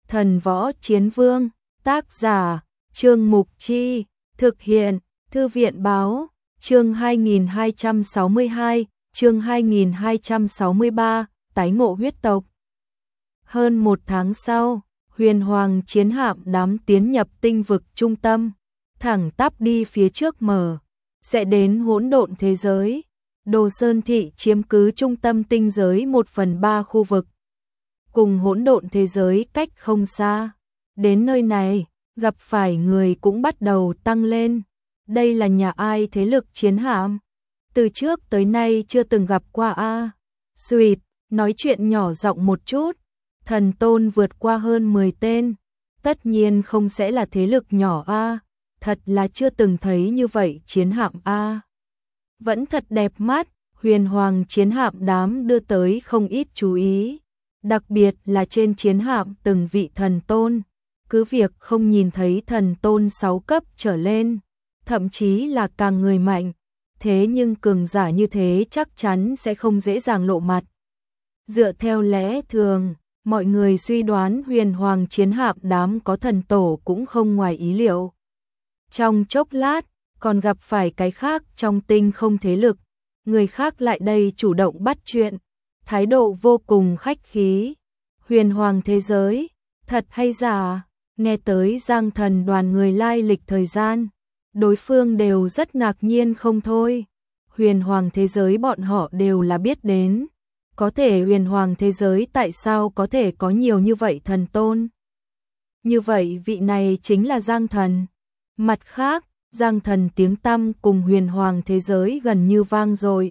Thần Võ Chiến Vương, tác giả, Trương Mục Chi, thực hiện, Thư viện Báo, chương 2262, chương 2263, tái ngộ huyết tộc. Hơn một tháng sau, huyền hoàng chiến hạm đám tiến nhập tinh vực trung tâm, thẳng tắp đi phía trước mở, sẽ đến hỗn độn thế giới. Đồ Sơn Thị chiếm cứ trung tâm tinh giới 1/3 khu vực, cùng hỗn độn thế giới cách không xa. Đến nơi này, gặp phải người cũng bắt đầu tăng lên. Đây là nhà ai thế lực chiến hạm? Từ trước tới nay chưa từng gặp qua a. Xuỵt, nói chuyện nhỏ giọng một chút. Thần tôn vượt qua hơn 10 tên, tất nhiên không sẽ là thế lực nhỏ a. Thật là chưa từng thấy như vậy chiến hạm a. Vẫn thật đẹp mắt, huyền hoàng chiến hạm đám đưa tới không ít chú ý. Đặc biệt là trên chiến hạm từng vị thần tôn, cứ việc không nhìn thấy thần tôn 6 cấp trở lên, thậm chí là càng người mạnh, thế nhưng cường giả như thế chắc chắn sẽ không dễ dàng lộ mặt. Dựa theo lẽ thường, mọi người suy đoán huyền hoàng chiến hạm đám có thần tổ cũng không ngoài ý liệu. Trong chốc lát, còn gặp phải cái khác trong tinh không thế lực, người khác lại đây chủ động bắt chuyện, thái độ vô cùng khách khí. Huyền hoàng thế giới, thật hay giả? Nghe tới Giang Thần đoàn người lai lịch thời gian, đối phương đều rất ngạc nhiên không thôi. Huyền hoàng thế giới bọn họ đều là biết đến, có thể huyền hoàng thế giới tại sao có thể có nhiều như vậy thần tôn? Như vậy vị này chính là Giang Thần. Mặt khác, Giang Thần tiếng tăm cùng huyền hoàng thế giới gần như vang dội.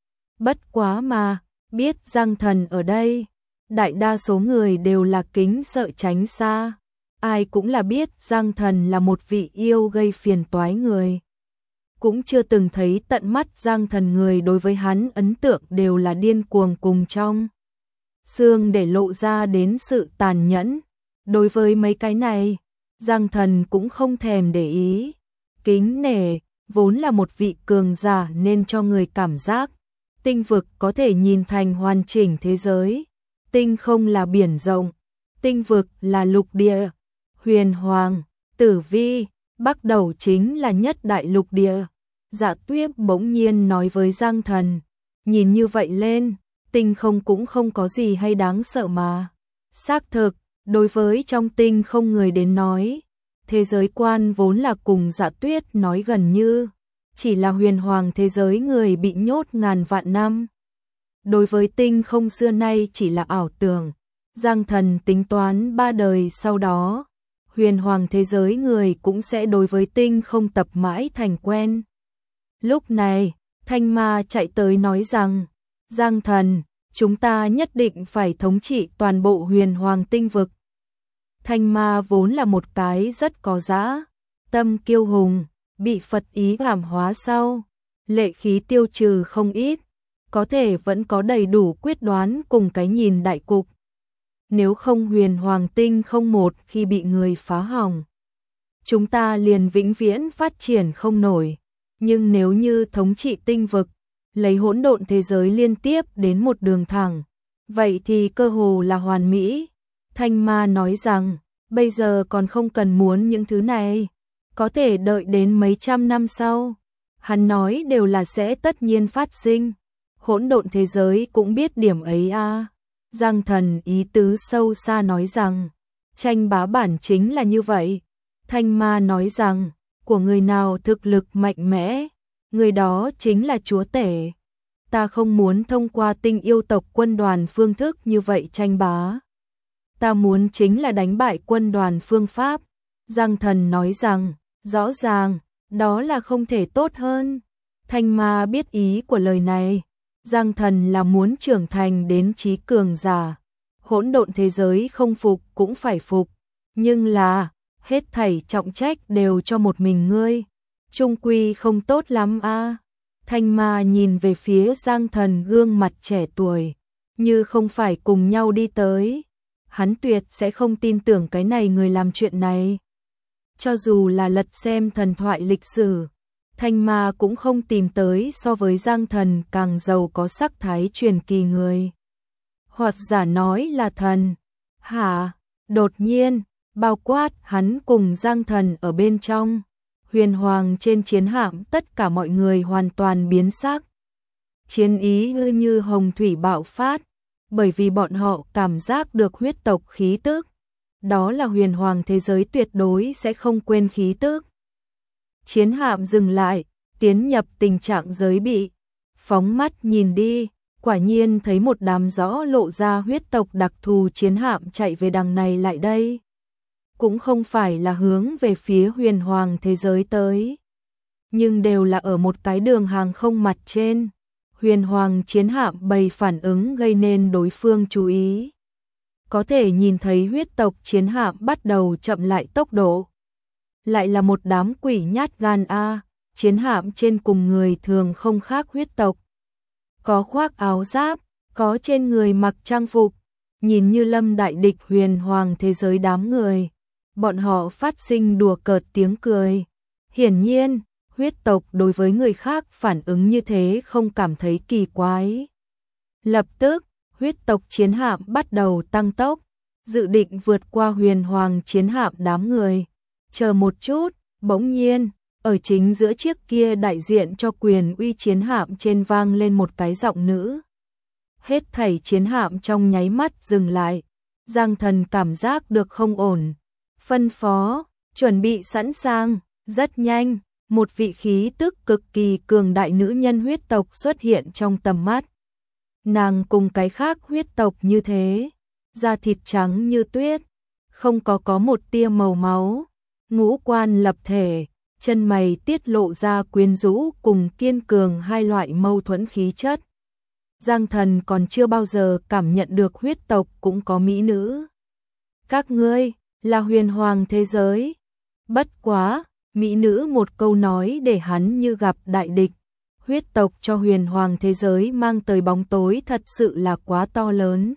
Bất quá mà, biết Giang Thần ở đây, đại đa số người đều là kính sợ tránh xa. Ai cũng là biết Giang Thần là một vị yêu gây phiền toái người. Cũng chưa từng thấy tận mắt Giang Thần, người đối với hắn ấn tượng đều là điên cuồng cùng trong xương để lộ ra đến sự tàn nhẫn. Đối với mấy cái này, Giang Thần cũng không thèm để ý. Kính nể, vốn là một vị cường giả nên cho người cảm giác tinh vực có thể nhìn thành hoàn chỉnh thế giới. Tinh không là biển rộng, tinh vực là lục địa. Huyền hoàng, Tử Vi, Bắc Đầu chính là nhất đại lục địa. Dạ Tuyết bỗng nhiên nói với Giang Thần, nhìn như vậy lên, tinh không cũng không có gì hay đáng sợ mà. Xác thực, đối với trong tinh không người đến nói, thế giới quan vốn là cùng Dạ Tuyết nói gần như, chỉ là huyền hoàng thế giới người bị nhốt ngàn vạn năm. Đối với tinh không xưa nay chỉ là ảo tưởng. Giang Thần tính toán 3 đời sau đó, huyền hoàng thế giới người cũng sẽ đối với tinh không tập mãi thành quen. Lúc này, Thanh Ma chạy tới nói rằng, Giang Thần, chúng ta nhất định phải thống trị toàn bộ huyền hoàng tinh vực. Thanh Ma vốn là một cái rất có dã tâm kiêu hùng, bị Phật ý cảm hóa sau, lệ khí tiêu trừ không ít, có thể vẫn có đầy đủ quyết đoán cùng cái nhìn đại cục. Nếu không huyền hoàng tinh không một khi bị người phá hỏng, chúng ta liền vĩnh viễn phát triển không nổi. Nhưng nếu như thống trị tinh vực, lấy hỗn độn thế giới liên tiếp đến một đường thẳng, vậy thì cơ hồ là hoàn mỹ. Thanh Ma nói rằng, bây giờ còn không cần muốn những thứ này, có thể đợi đến mấy trăm năm sau. Hắn nói đều là sẽ tất nhiên phát sinh. Hỗn độn thế giới cũng biết điểm ấy a. Giang Thần ý tứ sâu xa nói rằng, tranh bá bản chính là như vậy. Thanh Ma nói rằng, của người nào thực lực mạnh mẽ, người đó chính là chúa tể. Ta không muốn thông qua tinh yêu tộc quân đoàn phương thức như vậy tranh bá. Ta muốn chính là đánh bại quân đoàn phương pháp. Giang Thần nói rằng, rõ ràng, đó là không thể tốt hơn. Thanh Ma biết ý của lời này. Giang Thần là muốn trưởng thành đến trí cường giả. Hỗn độn thế giới không phục cũng phải phục. Nhưng là, hết thảy trọng trách đều cho một mình ngươi. Trung quy không tốt lắm a. Thanh Ma nhìn về phía Giang Thần gương mặt trẻ tuổi, như không phải cùng nhau đi tới. Hắn tuyệt sẽ không tin tưởng cái này người làm chuyện này. Cho dù là lật xem thần thoại lịch sử, Thanh Ma cũng không tìm tới so với Giang Thần càng giàu có sắc thái truyền kỳ người. Hoặc giả nói là thần. Hả? Đột nhiên, bao quát hắn cùng Giang Thần ở bên trong, huyền hoàng trên chiến hạm tất cả mọi người hoàn toàn biến sắc. Chiến ý như hồng thủy bạo phát, bởi vì bọn họ cảm giác được huyết tộc khí tức. Đó là huyền hoàng thế giới tuyệt đối sẽ không quên khí tức. Chiến hạm dừng lại, tiến nhập tình trạng giới bị. Phóng mắt nhìn đi, quả nhiên thấy một đám rõ lộ ra huyết tộc đặc thù chiến hạm chạy về đằng này lại đây. Cũng không phải là hướng về phía huyền hoàng thế giới tới, nhưng đều là ở một cái đường hàng không mặt trên. Huyền hoàng chiến hạm bày phản ứng gây nên đối phương chú ý. Có thể nhìn thấy huyết tộc chiến hạm bắt đầu chậm lại tốc độ. Lại là một đám quỷ nhát gan a, chiến hạm trên cùng người thường không khác huyết tộc. Có khoác áo giáp, có trên người mặc trang phục, nhìn như lâm đại địch huyền hoàng thế giới đám người. Bọn họ phát sinh đùa cợt tiếng cười. Hiển nhiên, huyết tộc đối với người khác phản ứng như thế không cảm thấy kỳ quái. Lập tức, huyết tộc chiến hạm bắt đầu tăng tốc, dự định vượt qua huyền hoàng chiến hạm đám người. Chờ một chút, bỗng nhiên, ở chính giữa chiếc kia đại diện cho quyền uy chiến hạm trên vang lên một cái giọng nữ. Hết thảy chiến hạm trong nháy mắt dừng lại. Giang Thần cảm giác được không ổn. Phân phó, chuẩn bị sẵn sàng. Rất nhanh, một vị khí tức cực kỳ cường đại nữ nhân huyết tộc xuất hiện trong tầm mắt. Nàng cùng cái khác huyết tộc như thế, da thịt trắng như tuyết, không có một tia màu máu, ngũ quan lập thể, chân mày tiết lộ ra quyến rũ cùng kiên cường hai loại mâu thuẫn khí chất. Giang Thần còn chưa bao giờ cảm nhận được huyết tộc cũng có mỹ nữ. Các ngươi là huyền hoàng thế giới. Bất quá, mỹ nữ một câu nói để hắn như gặp đại địch. Huyết tộc cho huyền hoàng thế giới mang tới bóng tối thật sự là quá to lớn.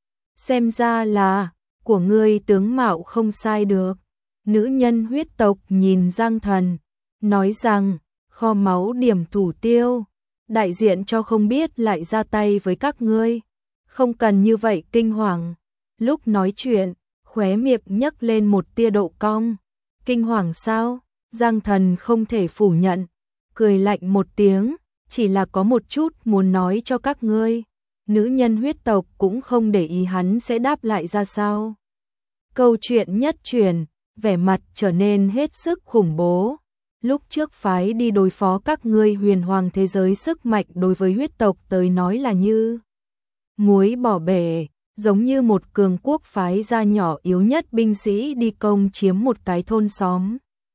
Xem ra là, của ngươi tướng mạo không sai được. Nữ nhân huyết tộc nhìn Giang Thần, nói rằng, kho máu điểm thủ tiêu. Đại diện cho không biết lại ra tay với các ngươi. Không cần như vậy kinh hoàng. Lúc nói chuyện, khóe miệng nhấc lên một tia độ cong. Kinh hoàng sao? Giang Thần không thể phủ nhận. Cười lạnh một tiếng, chỉ là có một chút muốn nói cho các ngươi. Nữ nhân huyết tộc cũng không để ý hắn sẽ đáp lại ra sao. Câu chuyện nhất chuyển, vẻ mặt trở nên hết sức khủng bố. Lúc trước phái đi đối phó các ngươi huyền hoàng thế giới sức mạnh đối với huyết tộc tới nói là như muối bỏ bể, giống như một cường quốc phái ra nhỏ yếu nhất binh sĩ đi công chiếm một cái thôn xóm.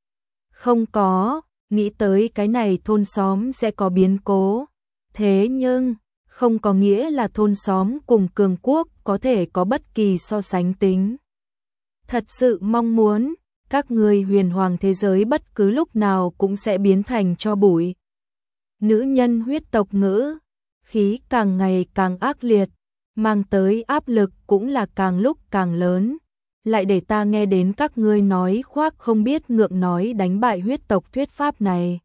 Không có, nghĩ tới cái này thôn xóm sẽ có biến cố. Thế nhưng, không có nghĩa là thôn xóm cùng cường quốc có thể có bất kỳ so sánh tính. Thật sự mong muốn, các ngươi huyền hoàng thế giới bất cứ lúc nào cũng sẽ biến thành tro bụi. Nữ nhân huyết tộc ngữ, khí càng ngày càng ác liệt, mang tới áp lực cũng là càng lúc càng lớn. Lại để ta nghe đến các ngươi nói khoác không biết ngượng nói đánh bại huyết tộc thuyết pháp này.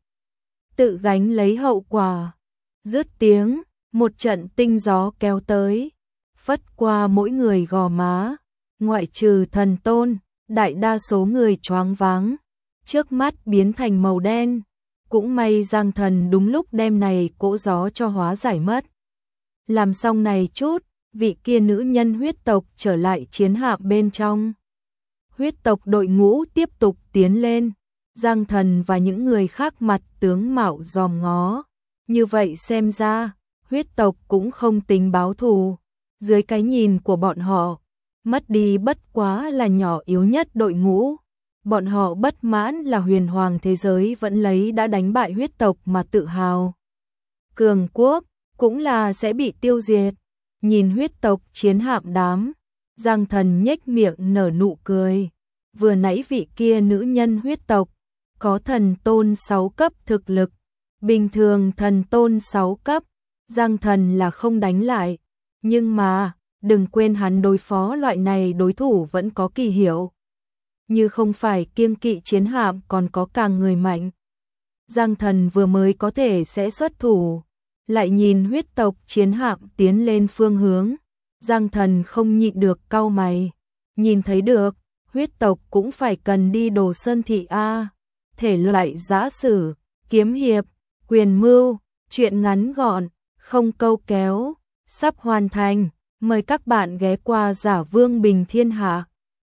Tự gánh lấy hậu quả. Dứt tiếng, một trận tinh gió kéo tới, phất qua mỗi người gò má, ngoại trừ Thần Tôn, đại đa số người choáng váng, trước mắt biến thành màu đen. Cũng may Giang Thần đúng lúc đem này cỗ gió cho hóa giải mất. Làm xong này chút, vị kia nữ nhân huyết tộc trở lại chiến hạm bên trong. Huyết tộc đội ngũ tiếp tục tiến lên, Giang Thần và những người khác mặt tướng mạo dòm ngó. Như vậy xem ra, huyết tộc cũng không tính báo thù. Dưới cái nhìn của bọn họ, mất đi bất quá là nhỏ yếu nhất đội ngũ. Bọn họ bất mãn là huyền hoàng thế giới vẫn lấy đã đánh bại huyết tộc mà tự hào. Cường quốc cũng là sẽ bị tiêu diệt. Nhìn huyết tộc chiến hạm đám, Giang Thần nhếch miệng nở nụ cười. Vừa nãy vị kia nữ nhân huyết tộc, có thần tôn 6 cấp thực lực. Bình thường thần tôn 6 cấp, Giang Thần là không đánh lại. Nhưng mà, đừng quên hắn đối phó loại này đối thủ vẫn có kỳ hiệu. Như không phải kiêng kỵ chiến hạm còn có càng người mạnh. Giang Thần vừa mới có thể sẽ xuất thủ. Lại nhìn huyết tộc chiến hạm tiến lên phương hướng. Giang Thần không nhịn được cau mày. nhìn thấy được, huyết tộc cũng phải cần đi Đồ Sơn thị a. Thể loại giã sử, kiếm hiệp, quyền mưu, truyện ngắn gọn, không câu kéo, sắp hoàn thành. Mời các bạn ghé qua Giả Vương Bình Thiên Hạ.